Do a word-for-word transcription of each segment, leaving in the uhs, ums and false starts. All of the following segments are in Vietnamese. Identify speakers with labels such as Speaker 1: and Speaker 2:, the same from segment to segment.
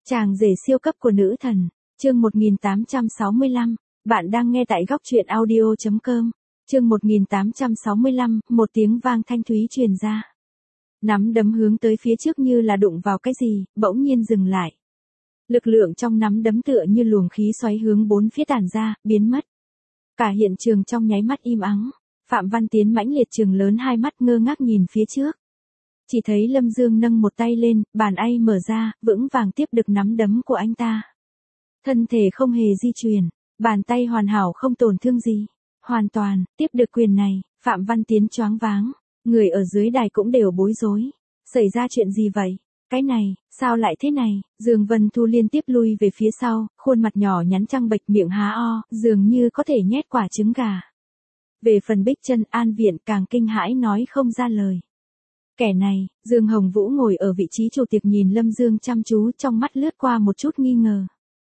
Speaker 1: Chàng rể siêu cấp của nữ thần, chương một nghìn tám trăm sáu mươi lăm, bạn đang nghe tại góc truyện audio chấm com, chương một nghìn tám trăm sáu mươi lăm, một tiếng vang thanh thúy truyền ra. Nắm đấm hướng tới phía trước như là đụng vào cái gì, bỗng nhiên dừng lại. Lực lượng trong nắm đấm tựa như luồng khí xoáy hướng bốn phía tản ra, biến mất. Cả hiện trường trong nháy mắt im ắng, Phạm Văn Tiến mãnh liệt trừng lớn hai mắt ngơ ngác nhìn phía trước. Chỉ thấy Lâm Dương nâng một tay lên, bàn tay mở ra, vững vàng tiếp được nắm đấm của anh ta. Thân thể không hề di chuyển, bàn tay hoàn hảo không tổn thương gì. Hoàn toàn, tiếp được quyền này, Phạm Văn Tiến choáng váng. Người ở dưới đài cũng đều bối rối. Xảy ra chuyện gì vậy? Cái này, sao lại thế này? Dương Vân Thu liên tiếp lui về phía sau, khuôn mặt nhỏ nhắn trăng bệch miệng há o, dường như có thể nhét quả trứng gà. Về phần Bích Trân An Viện càng kinh hãi nói không ra lời. Kẻ này, Dương Hồng Vũ ngồi ở vị trí chủ tịch nhìn Lâm Dương chăm chú trong mắt lướt qua một chút nghi ngờ.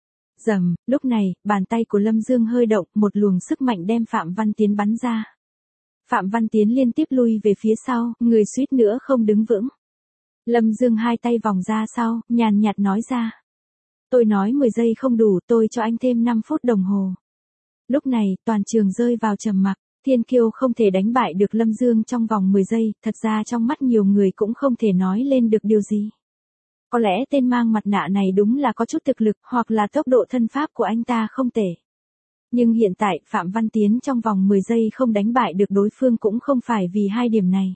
Speaker 1: Rầm, lúc này, bàn tay của Lâm Dương hơi động, một luồng sức mạnh đem Phạm Văn Tiến bắn ra. Phạm Văn Tiến liên tiếp lui về phía sau, người suýt nữa không đứng vững. Lâm Dương hai tay vòng ra sau, nhàn nhạt nói ra. Tôi nói mười giây không đủ, tôi cho anh thêm năm phút đồng hồ. Lúc này, toàn trường rơi vào trầm mặc. Thiên Kiêu không thể đánh bại được Lâm Dương trong vòng mười giây, thật ra trong mắt nhiều người cũng không thể nói lên được điều gì. Có lẽ tên mang mặt nạ này đúng là có chút thực lực, hoặc là tốc độ thân pháp của anh ta không tệ. Nhưng hiện tại, Phạm Văn Tiến trong vòng mười giây không đánh bại được đối phương cũng không phải vì hai điểm này.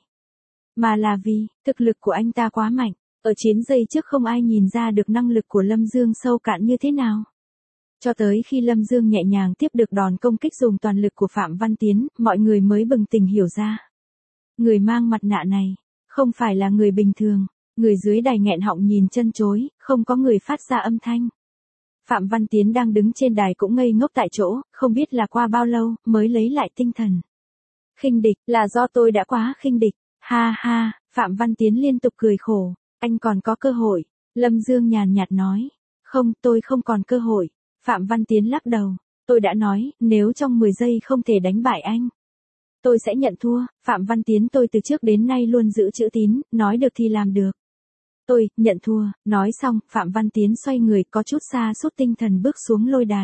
Speaker 1: Mà là vì, thực lực của anh ta quá mạnh, ở chín giây trước không ai nhìn ra được năng lực của Lâm Dương sâu cạn như thế nào. Cho tới khi Lâm Dương nhẹ nhàng tiếp được đòn công kích dùng toàn lực của Phạm Văn Tiến, mọi người mới bừng tỉnh hiểu ra. Người mang mặt nạ này, không phải là người bình thường, người dưới đài nghẹn họng nhìn chân chối, không có người phát ra âm thanh. Phạm Văn Tiến đang đứng trên đài cũng ngây ngốc tại chỗ, không biết là qua bao lâu, mới lấy lại tinh thần. Khinh địch, là do tôi đã quá khinh địch, ha ha, Phạm Văn Tiến liên tục cười khổ, anh còn có cơ hội, Lâm Dương nhàn nhạt nói, không, tôi không còn cơ hội. Phạm Văn Tiến lắc đầu, tôi đã nói, nếu trong mười giây không thể đánh bại anh, tôi sẽ nhận thua. Phạm Văn Tiến tôi từ trước đến nay luôn giữ chữ tín, nói được thì làm được. Tôi, nhận thua, nói xong, Phạm Văn Tiến xoay người có chút xa sút tinh thần bước xuống lôi đài.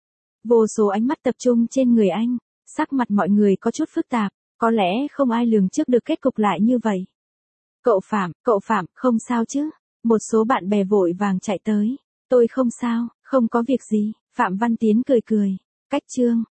Speaker 1: Vô số ánh mắt tập trung trên người anh, sắc mặt mọi người có chút phức tạp, có lẽ không ai lường trước được kết cục lại như vậy. Cậu Phạm, cậu Phạm, không sao chứ? Một số bạn bè vội vàng chạy tới, tôi không sao. Không có việc gì, Phạm Văn Tiến cười cười, cách chương,